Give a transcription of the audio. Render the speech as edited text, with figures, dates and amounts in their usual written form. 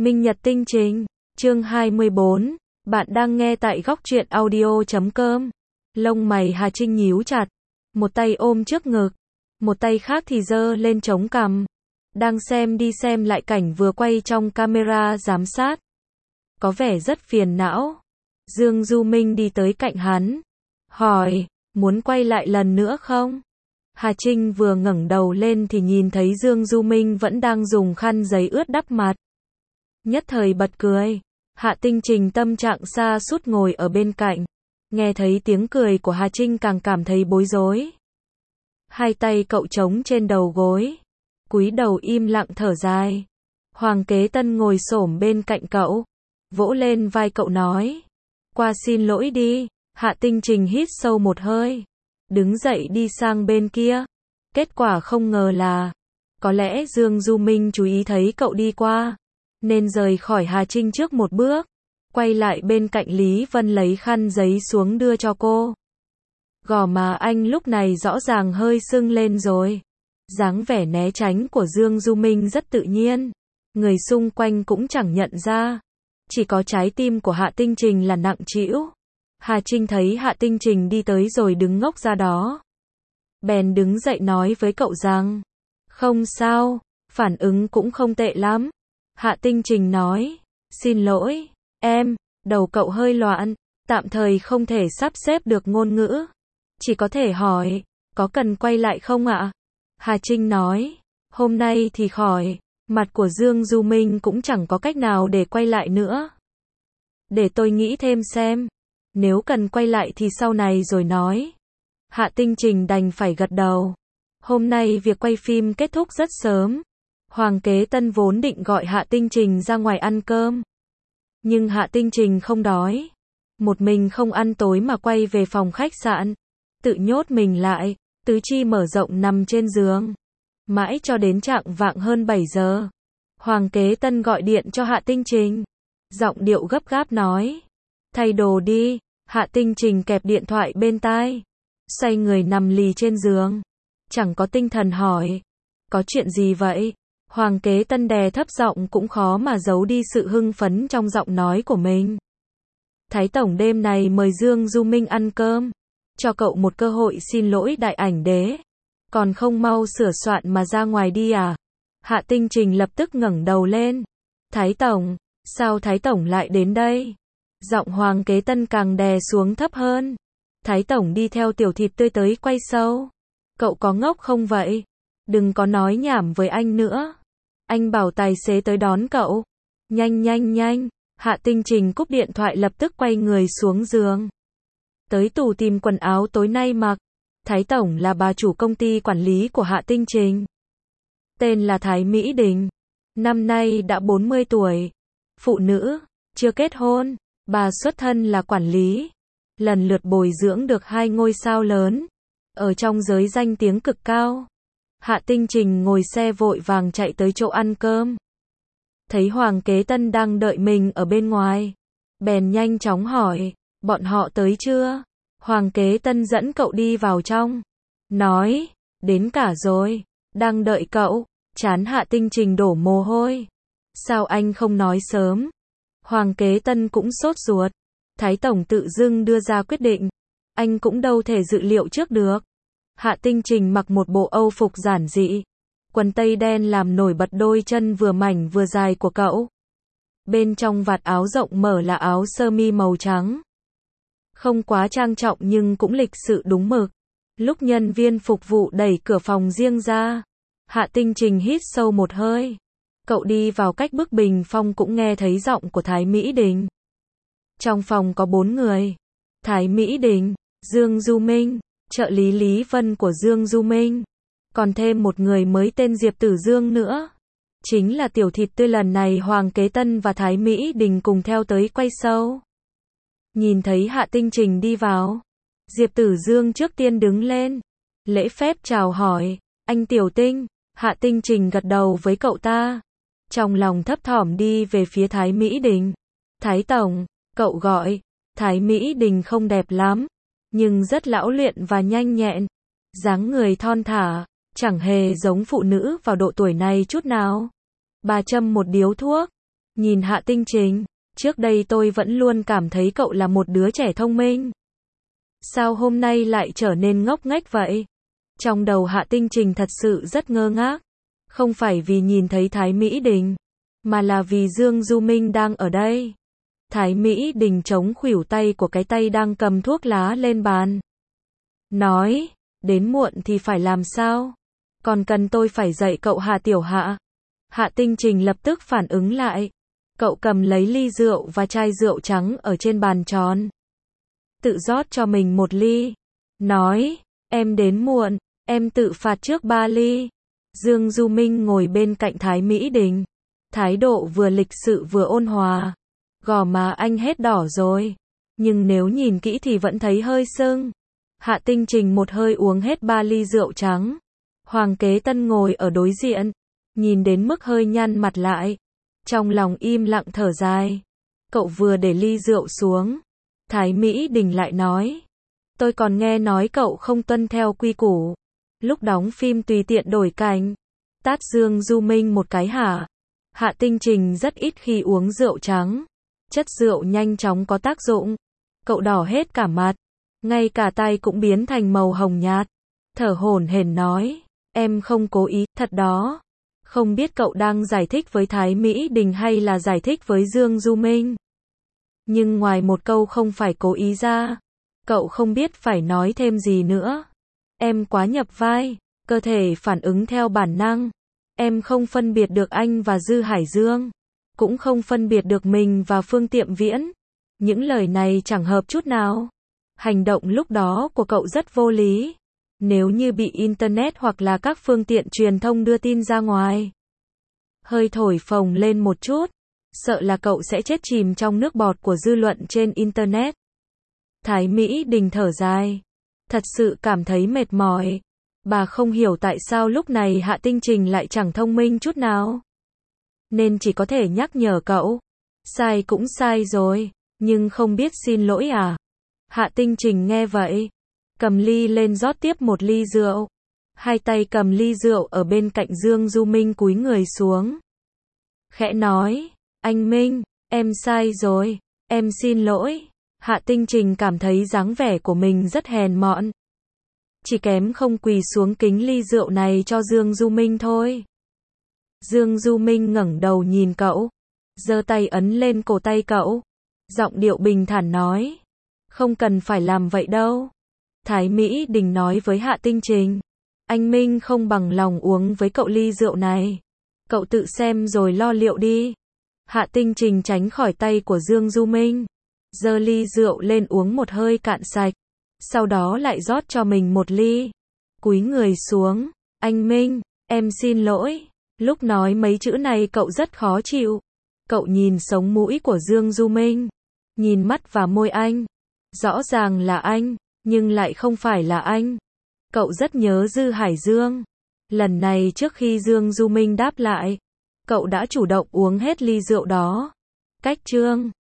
Minh Nhật Tinh Trình, chương 24, bạn đang nghe tại góc truyện audio.com. Lông mày Hà Trinh nhíu chặt, một tay ôm trước ngực, một tay khác thì giơ lên chống cằm, đang xem đi xem lại cảnh vừa quay trong camera giám sát. Có vẻ rất phiền não. Dương Du Minh đi tới cạnh hắn, hỏi, muốn quay lại lần nữa không? Hà Trinh vừa ngẩng đầu lên thì nhìn thấy Dương Du Minh vẫn đang dùng khăn giấy ướt đắp mặt. Nhất thời bật cười. Hạ Tinh Trình tâm trạng sa sút ngồi ở bên cạnh. Nghe thấy tiếng cười của Hà Trinh càng cảm thấy bối rối. Hai tay cậu trống trên đầu gối, cúi đầu im lặng thở dài. Hoàng Kế Tân ngồi xổm bên cạnh cậu, vỗ lên vai cậu nói, qua xin lỗi đi. Hạ Tinh Trình hít sâu một hơi, đứng dậy đi sang bên kia. Kết quả không ngờ là, có lẽ Dương Du Minh chú ý thấy cậu đi qua, nên rời khỏi Hà Trinh trước một bước, quay lại bên cạnh Lý Vân lấy khăn giấy xuống đưa cho cô. Gò má anh lúc này rõ ràng hơi sưng lên rồi. Dáng vẻ né tránh của Dương Du Minh rất tự nhiên, người xung quanh cũng chẳng nhận ra. Chỉ có trái tim của Hạ Tinh Trình là nặng trĩu. Hà Trinh thấy Hạ Tinh Trình đi tới rồi đứng ngốc ra đó, bèn đứng dậy nói với cậu rằng, không sao, phản ứng cũng không tệ lắm. Hạ Tinh Trình nói, xin lỗi, em, đầu cậu hơi loạn, tạm thời không thể sắp xếp được ngôn ngữ. Chỉ có thể hỏi, có cần quay lại không ạ? Hà Trinh nói, hôm nay thì khỏi, mặt của Dương Du Minh cũng chẳng có cách nào để quay lại nữa. Để tôi nghĩ thêm xem, nếu cần quay lại thì sau này rồi nói. Hạ Tinh Trình đành phải gật đầu. Hôm nay việc quay phim kết thúc rất sớm. Hoàng Kế Tân vốn định gọi Hạ Tinh Trình ra ngoài ăn cơm, nhưng Hạ Tinh Trình không đói. Một mình không ăn tối mà quay về phòng khách sạn, tự nhốt mình lại, tứ chi mở rộng nằm trên giường. Mãi cho đến chạng vạng hơn 7 giờ, Hoàng Kế Tân gọi điện cho Hạ Tinh Trình. Giọng điệu gấp gáp nói, thay đồ đi. Hạ Tinh Trình kẹp điện thoại bên tai, xoay người nằm lì trên giường, chẳng có tinh thần hỏi, có chuyện gì vậy? Hoàng Kế Tân đè thấp giọng cũng khó mà giấu đi sự hưng phấn trong giọng nói của mình. Thái tổng đêm này mời Dương Du Minh ăn cơm, cho cậu một cơ hội xin lỗi đại ảnh đế. Còn không mau sửa soạn mà ra ngoài đi à? Hạ Tinh Trình lập tức ngẩng đầu lên. Thái tổng, sao Thái tổng lại đến đây? Giọng Hoàng Kế Tân càng đè xuống thấp hơn. Thái tổng đi theo Tiểu Thịt Tươi tới quay show. Cậu có ngốc không vậy? Đừng có nói nhảm với anh nữa. Anh bảo tài xế tới đón cậu. Nhanh nhanh nhanh. Hạ Tinh Trình cúp điện thoại lập tức quay người xuống giường, tới tủ tìm quần áo tối nay mặc. Thái tổng là bà chủ công ty quản lý của Hạ Tinh Trình, tên là Thái Mỹ Đình. Năm nay đã 40 tuổi. Phụ nữ, chưa kết hôn. Bà xuất thân là quản lý, lần lượt bồi dưỡng được 2 ngôi sao lớn, ở trong giới danh tiếng cực cao. Hạ Tinh Trình ngồi xe vội vàng chạy tới chỗ ăn cơm. Thấy Hoàng Kế Tân đang đợi mình ở bên ngoài, bèn nhanh chóng hỏi, bọn họ tới chưa? Hoàng Kế Tân dẫn cậu đi vào trong, nói, đến cả rồi, đang đợi cậu. Trán Hạ Tinh Trình đổ mồ hôi. Sao anh không nói sớm? Hoàng Kế Tân cũng sốt ruột. Thái tổng tự dưng đưa ra quyết định, anh cũng đâu thể dự liệu trước được. Hạ Tinh Trình mặc một bộ âu phục giản dị, quần tây đen làm nổi bật đôi chân vừa mảnh vừa dài của cậu. Bên trong vạt áo rộng mở là áo sơ mi màu trắng. Không quá trang trọng nhưng cũng lịch sự đúng mực. Lúc nhân viên phục vụ đẩy cửa phòng riêng ra, Hạ Tinh Trình hít sâu một hơi. Cậu đi vào cách bức bình phong cũng nghe thấy giọng của Thái Mỹ Đình. Trong phòng có 4 người. Thái Mỹ Đình, Dương Du Minh, trợ lý Lý Vân của Dương Du Minh, còn thêm một người mới tên Diệp Tử Dương nữa. Chính là Tiểu Thịt Tươi lần này Hoàng Kế Tân và Thái Mỹ Đình cùng theo tới quay show. Nhìn thấy Hạ Tinh Trình đi vào, Diệp Tử Dương trước tiên đứng lên, lễ phép chào hỏi, anh Tiểu Tinh. Hạ Tinh Trình gật đầu với cậu ta, trong lòng thấp thỏm đi về phía Thái Mỹ Đình. Thái tổng, cậu gọi. Thái Mỹ Đình không đẹp lắm, nhưng rất lão luyện và nhanh nhẹn, dáng người thon thả, chẳng hề giống phụ nữ vào độ tuổi này chút nào. Bà châm một điếu thuốc, Nhìn Hạ Tinh Trình, trước đây tôi vẫn luôn cảm thấy cậu là một đứa trẻ thông minh. Sao hôm nay lại trở nên ngốc nghếch vậy? Trong đầu Hạ Tinh Trình thật sự rất ngơ ngác. Không phải vì nhìn thấy Thái Mỹ Đình, mà là vì Dương Du Minh đang ở đây. Thái Mỹ Đình chống khuỷu tay của cái tay đang cầm thuốc lá lên bàn. Nói, đến muộn thì phải làm sao? Còn cần tôi phải dạy cậu Hạ Tiểu Hạ? Hạ Tinh Trình lập tức phản ứng lại. Cậu cầm lấy ly rượu và chai rượu trắng ở trên bàn tròn. Tự rót cho mình một ly. Nói, em đến muộn, em tự phạt trước 3 ly. Dương Du Minh ngồi bên cạnh Thái Mỹ Đình. Thái độ vừa lịch sự vừa ôn hòa. Gò má anh hết đỏ rồi. Nhưng nếu nhìn kỹ thì vẫn thấy hơi sưng. Hạ Tinh Trình một hơi uống hết 3 ly rượu trắng. Hoàng Kế Tân ngồi ở đối diện. Nhìn đến mức hơi nhăn mặt lại. Trong lòng im lặng thở dài. Cậu vừa để ly rượu xuống. Thái Mỹ Đình lại nói. Tôi còn nghe nói cậu không tuân theo quy củ. Lúc đóng phim tùy tiện đổi cảnh. Tát Dương Du Minh một cái hả? Hạ Tinh Trình rất ít khi uống rượu trắng. Chất rượu nhanh chóng có tác dụng. Cậu đỏ hết cả mặt. Ngay cả tai cũng biến thành màu hồng nhạt. Thở hổn hển nói. Em không cố ý, thật đó. Không biết cậu đang giải thích với Thái Mỹ Đình hay là giải thích với Dương Du Minh. Nhưng ngoài một câu không phải cố ý ra, cậu không biết phải nói thêm gì nữa. Em quá nhập vai, cơ thể phản ứng theo bản năng. Em không phân biệt được anh và Dư Hải Dương. Cũng không phân biệt được mình và Phương Tiệm Viễn. Những lời này chẳng hợp chút nào. Hành động lúc đó của cậu rất vô lý. Nếu như bị Internet hoặc là các phương tiện truyền thông đưa tin ra ngoài, hơi thổi phồng lên một chút, sợ là cậu sẽ chết chìm trong nước bọt của dư luận trên Internet. Thái Mỹ Đình thở dài. Thật sự cảm thấy mệt mỏi. Bà không hiểu tại sao lúc này Hạ Tinh Trình lại chẳng thông minh chút nào. Nên chỉ có thể nhắc nhở cậu. Sai cũng sai rồi, nhưng không biết xin lỗi à? Hạ Tinh Trình nghe vậy, cầm ly lên rót tiếp một ly rượu. Hai tay cầm ly rượu ở bên cạnh Dương Du Minh cúi người xuống. Khẽ nói, anh Minh, em sai rồi, em xin lỗi. Hạ Tinh Trình cảm thấy dáng vẻ của mình rất hèn mọn. Chỉ kém không quỳ xuống kính ly rượu này cho Dương Du Minh thôi. Dương Du Minh ngẩng đầu nhìn cậu, giơ tay ấn lên cổ tay cậu. Giọng điệu bình thản nói, không cần phải làm vậy đâu. Thái Mỹ Đình nói với Hạ Tinh Trình, anh Minh không bằng lòng uống với cậu ly rượu này. Cậu tự xem rồi lo liệu đi. Hạ Tinh Trình tránh khỏi tay của Dương Du Minh, giơ ly rượu lên uống một hơi cạn sạch. Sau đó lại rót cho mình một ly. Cúi người xuống, anh Minh, em xin lỗi. Lúc nói mấy chữ này cậu rất khó chịu. Cậu nhìn sống mũi của Dương Du Minh, nhìn mắt và môi anh. Rõ ràng là anh, nhưng lại không phải là anh. Cậu rất nhớ Dư Hải Dương. Lần này trước khi Dương Du Minh đáp lại, cậu đã chủ động uống hết ly rượu đó. Cách chương